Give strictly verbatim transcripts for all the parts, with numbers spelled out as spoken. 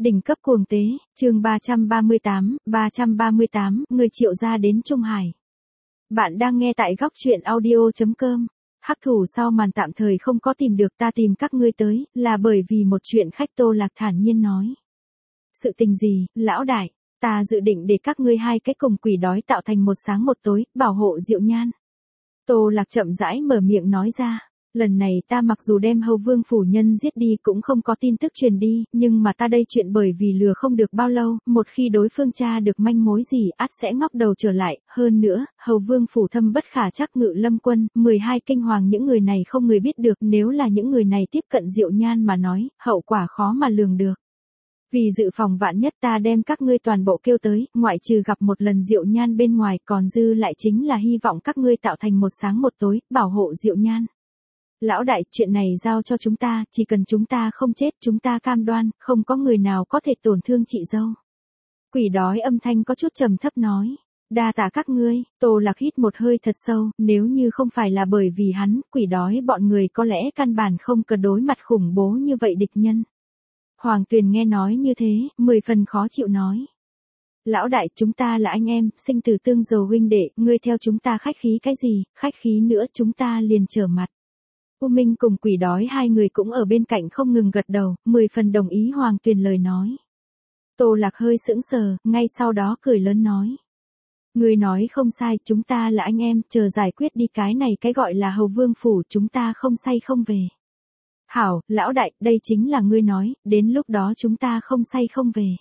Đỉnh cấp cuồng tế, chương ba trăm ba mươi tám, ba trăm ba mươi tám, người Triệu gia đến Trung Hải. Bạn đang nghe tại góc truyện audio chấm com. Hắc thủ sau màn tạm thời không có tìm được ta tìm các ngươi tới, là bởi vì một chuyện khách Tô Lạc thản nhiên nói. Sự tình gì, lão đại, ta dự định để các ngươi hai cái cùng quỷ đói tạo thành một sáng một tối, bảo hộ Diệu Nhan. Tô Lạc chậm rãi mở miệng nói ra. Lần này ta mặc dù đem Hầu Vương phủ nhân giết đi cũng không có tin tức truyền đi, nhưng mà ta đây chuyện bởi vì lừa không được bao lâu, một khi đối phương tra được manh mối gì ắt sẽ ngóc đầu trở lại, hơn nữa, Hầu Vương phủ thâm bất khả trắc Ngự Lâm quân, mười hai kinh hoàng những người này không người biết được, nếu là những người này tiếp cận Diệu Nhan mà nói, hậu quả khó mà lường được. Vì dự phòng vạn nhất ta đem các ngươi toàn bộ kêu tới, ngoại trừ gặp một lần Diệu Nhan bên ngoài, còn dư lại chính là hy vọng các ngươi tạo thành một sáng một tối, bảo hộ Diệu Nhan. Lão đại, chuyện này giao cho chúng ta, chỉ cần chúng ta không chết, chúng ta cam đoan, không có người nào có thể tổn thương chị dâu. Quỷ đói âm thanh có chút trầm thấp nói. Đa tạ các ngươi, Tô Lạc hít một hơi thật sâu, nếu như không phải là bởi vì hắn, quỷ đói bọn người có lẽ căn bản không cần đối mặt khủng bố như vậy địch nhân. Hoàng Tuyền nghe nói như thế, mười phần khó chịu nói. Lão đại, chúng ta là anh em, sinh tử tương dầu huynh đệ, ngươi theo chúng ta khách khí cái gì, khách khí nữa chúng ta liền trở mặt. U Minh cùng quỷ đói hai người cũng ở bên cạnh không ngừng gật đầu, mười phần đồng ý Hoàng Tuyền lời nói. Tô Lạc hơi sững sờ, ngay sau đó cười lớn nói. Người nói không sai, chúng ta là anh em, chờ giải quyết đi cái này cái gọi là Hầu Vương phủ, chúng ta không say không về. Hảo, lão đại, đây chính là ngươi nói, đến lúc đó chúng ta không say không về.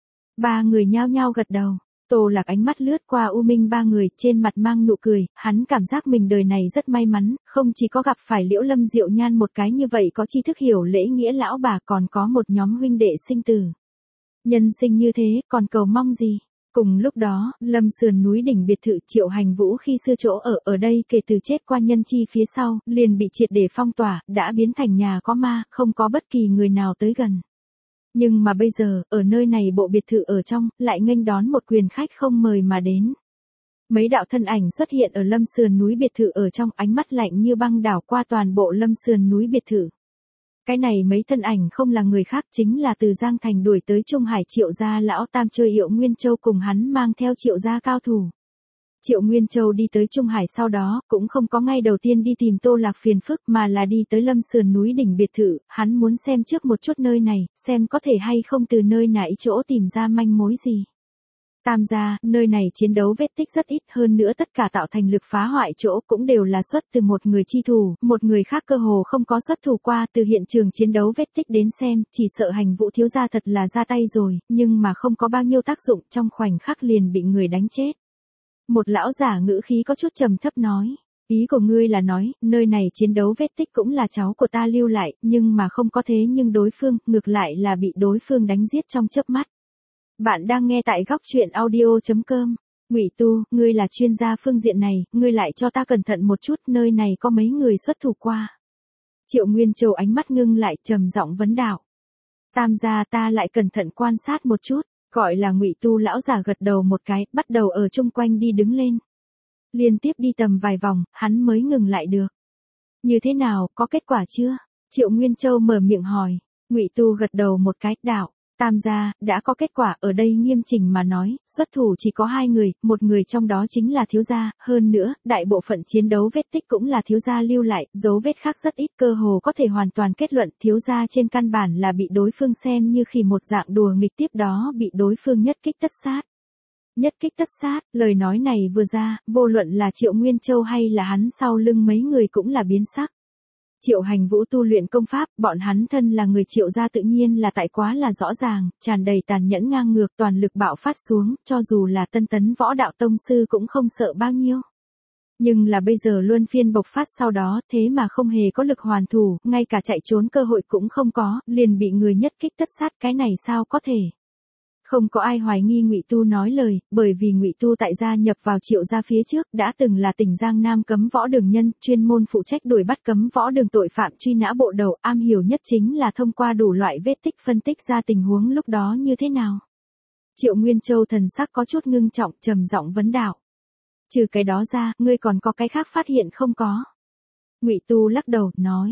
Ba người nhao nhao gật đầu. Tô Lạc ánh mắt lướt qua U Minh ba người, trên mặt mang nụ cười, hắn cảm giác mình đời này rất may mắn, không chỉ có gặp phải Liễu Lâm Diệu Nhan một cái như vậy có tri thức hiểu lễ nghĩa lão bà, còn có một nhóm huynh đệ sinh tử. Nhân sinh như thế, còn cầu mong gì? Cùng lúc đó, Lâm sườn núi đỉnh biệt thự Triệu Hành Vũ khi xưa chỗ ở ở đây kể từ chết qua nhân chi phía sau, liền bị triệt để phong tỏa, đã biến thành nhà có ma, không có bất kỳ người nào tới gần. Nhưng mà bây giờ, ở nơi này bộ biệt thự ở trong, lại nghênh đón một quyền khách không mời mà đến. Mấy đạo thân ảnh xuất hiện ở Lâm sườn núi biệt thự ở trong, ánh mắt lạnh như băng đảo qua toàn bộ Lâm sườn núi biệt thự. Cái này mấy thân ảnh không là người khác, chính là từ Giang Thành đuổi tới Trung Hải Triệu gia lão tam chơi Triệu Nguyên Châu cùng hắn mang theo Triệu gia cao thủ. Triệu Nguyên Châu đi tới Trung Hải sau đó, cũng không có ngay đầu tiên đi tìm Tô Lạc phiền phức mà là đi tới Lâm sườn núi đỉnh biệt thự, hắn muốn xem trước một chút nơi này, xem có thể hay không từ nơi nãy chỗ tìm ra manh mối gì. Tam gia, nơi này chiến đấu vết tích rất ít, hơn nữa tất cả tạo thành lực phá hoại chỗ cũng đều là xuất từ một người chi thủ, một người khác cơ hồ không có xuất thủ qua. Từ hiện trường chiến đấu vết tích đến xem, chỉ sợ Hành Vũ thiếu gia thật là ra tay rồi, nhưng mà không có bao nhiêu tác dụng, trong khoảnh khắc liền bị người đánh chết. Một lão giả ngữ khí có chút trầm thấp nói, ý của ngươi là nói, nơi này chiến đấu vết tích cũng là cháu của ta lưu lại, nhưng mà không có thế nhưng đối phương, ngược lại là bị đối phương đánh giết trong chớp mắt. Bạn đang nghe tại góc truyện audio chấm com. Ngụy Tu, ngươi là chuyên gia phương diện này, ngươi lại cho ta cẩn thận một chút, nơi này có mấy người xuất thủ qua. Triệu Nguyên Châu ánh mắt ngưng lại, trầm giọng vấn đạo. Tam gia, ta lại cẩn thận quan sát một chút. Gọi là Ngụy Tu lão giả gật đầu một cái, bắt đầu ở chung quanh đi đứng lên. Liên tiếp đi tầm vài vòng, hắn mới ngừng lại được. Như thế nào, có kết quả chưa? Triệu Nguyên Châu mở miệng hỏi. Ngụy Tu gật đầu một cái, đạo. Tam gia, đã có kết quả, ở đây nghiêm chỉnh mà nói, xuất thủ chỉ có hai người, một người trong đó chính là thiếu gia, hơn nữa, đại bộ phận chiến đấu vết tích cũng là thiếu gia lưu lại, dấu vết khác rất ít, cơ hồ có thể hoàn toàn kết luận thiếu gia trên căn bản là bị đối phương xem như khi một dạng đùa nghịch, tiếp đó bị đối phương nhất kích tất sát. Nhất kích tất sát, lời nói này vừa ra, vô luận là Triệu Nguyên Châu hay là hắn sau lưng mấy người cũng là biến sắc. Triệu Hành Vũ tu luyện công pháp, bọn hắn thân là người Triệu gia tự nhiên là tại quá là rõ ràng, tràn đầy tàn nhẫn ngang ngược, toàn lực bạo phát xuống, cho dù là tân tấn võ đạo tông sư cũng không sợ bao nhiêu. Nhưng là bây giờ luân phiên bộc phát sau đó, thế mà không hề có lực hoàn thủ, ngay cả chạy trốn cơ hội cũng không có, liền bị người nhất kích tất sát, cái này sao có thể. Không có ai hoài nghi Ngụy Tu nói lời, bởi vì Ngụy Tu tại gia nhập vào Triệu gia phía trước, đã từng là tỉnh Giang Nam cấm võ đường nhân, chuyên môn phụ trách đuổi bắt cấm võ đường tội phạm truy nã bộ đầu, am hiểu nhất chính là thông qua đủ loại vết tích phân tích ra tình huống lúc đó như thế nào. Triệu Nguyên Châu thần sắc có chút ngưng trọng, trầm giọng vấn đạo. Trừ cái đó ra, ngươi còn có cái khác phát hiện không có? Ngụy Tu lắc đầu, nói.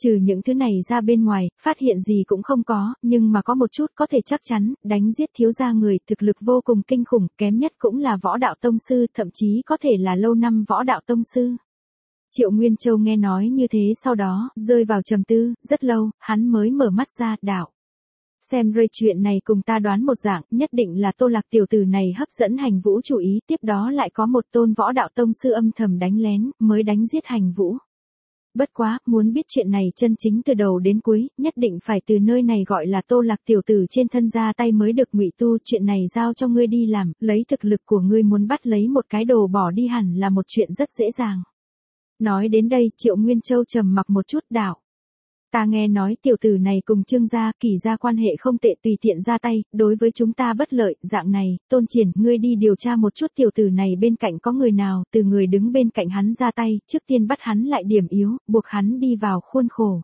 Trừ những thứ này ra bên ngoài, phát hiện gì cũng không có, nhưng mà có một chút có thể chắc chắn, đánh giết thiếu gia người, thực lực vô cùng kinh khủng, kém nhất cũng là võ đạo tông sư, thậm chí có thể là lâu năm võ đạo tông sư. Triệu Nguyên Châu nghe nói như thế sau đó, rơi vào trầm tư, rất lâu, hắn mới mở mắt ra, đạo. Xem rơi chuyện này cùng ta đoán một dạng, nhất định là Tô Lạc tiểu tử này hấp dẫn Hành Vũ chú ý, tiếp đó lại có một tôn võ đạo tông sư âm thầm đánh lén, mới đánh giết Hành Vũ. Bất quá, muốn biết chuyện này chân chính từ đầu đến cuối, nhất định phải từ nơi này gọi là Tô Lạc tiểu tử trên thân ra tay mới được ngụy tu, chuyện này giao cho ngươi đi làm, lấy thực lực của ngươi muốn bắt lấy một cái đồ bỏ đi hẳn là một chuyện rất dễ dàng. Nói đến đây, Triệu Nguyên Châu trầm mặc một chút, đạo. Ta nghe nói tiểu tử này cùng Trương gia, Kỳ gia quan hệ không tệ, tùy tiện ra tay, đối với chúng ta bất lợi, dạng này, Tôn Triển, ngươi đi điều tra một chút tiểu tử này bên cạnh có người nào, từ người đứng bên cạnh hắn ra tay, trước tiên bắt hắn lại điểm yếu, buộc hắn đi vào khuôn khổ.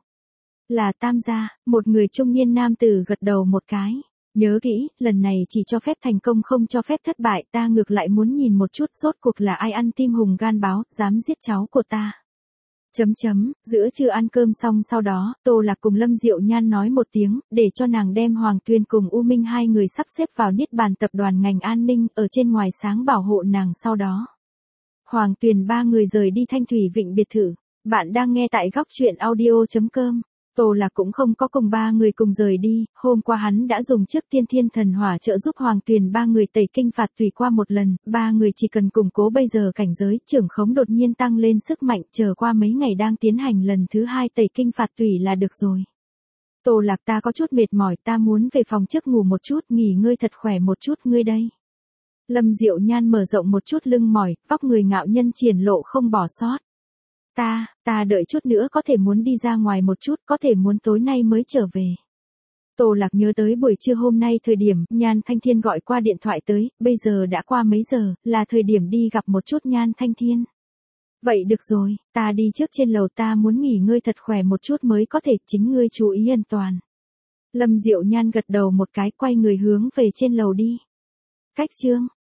Là Tam gia, một người trung niên nam tử gật đầu một cái. Nhớ kỹ, lần này chỉ cho phép thành công không cho phép thất bại, ta ngược lại muốn nhìn một chút rốt cuộc là ai ăn tim hùng gan báo, dám giết cháu của ta. Chấm chấm, giữa trưa ăn cơm xong sau đó, Tô Lạc cùng Lâm Diệu Nhan nói một tiếng, để cho nàng đem Hoàng Tuyền cùng U Minh hai người sắp xếp vào Niết Bàn tập đoàn ngành an ninh, ở trên ngoài sáng bảo hộ nàng sau đó. Hoàng Tuyền ba người rời đi Thanh Thủy Vịnh biệt thự. Bạn đang nghe tại góc truyện audio chấm com. Tô Lạc cũng không có cùng ba người cùng rời đi, hôm qua hắn đã dùng trước tiên thiên thần hỏa trợ giúp Hoàng Tuyền ba người tẩy kinh phạt tùy qua một lần, ba người chỉ cần củng cố bây giờ cảnh giới, trưởng khống đột nhiên tăng lên sức mạnh, chờ qua mấy ngày đang tiến hành lần thứ hai tẩy kinh phạt tùy là được rồi. Tô Lạc, ta có chút mệt mỏi, ta muốn về phòng trước ngủ một chút, nghỉ ngơi thật khỏe một chút, ngươi đây. Lâm Diệu Nhan mở rộng một chút lưng mỏi, vóc người ngạo nhân triển lộ không bỏ sót. Ta, ta đợi chút nữa có thể muốn đi ra ngoài một chút, có thể muốn tối nay mới trở về. Tô Lạc nhớ tới buổi trưa hôm nay thời điểm, Nhan Thanh Thiên gọi qua điện thoại tới, bây giờ đã qua mấy giờ, là thời điểm đi gặp một chút Nhan Thanh Thiên. Vậy được rồi, ta đi trước trên lầu, ta muốn nghỉ ngơi thật khỏe một chút mới có thể, chính ngươi chú ý an toàn. Lâm Diệu Nhan gật đầu một cái, quay người hướng về trên lầu đi. Cách chương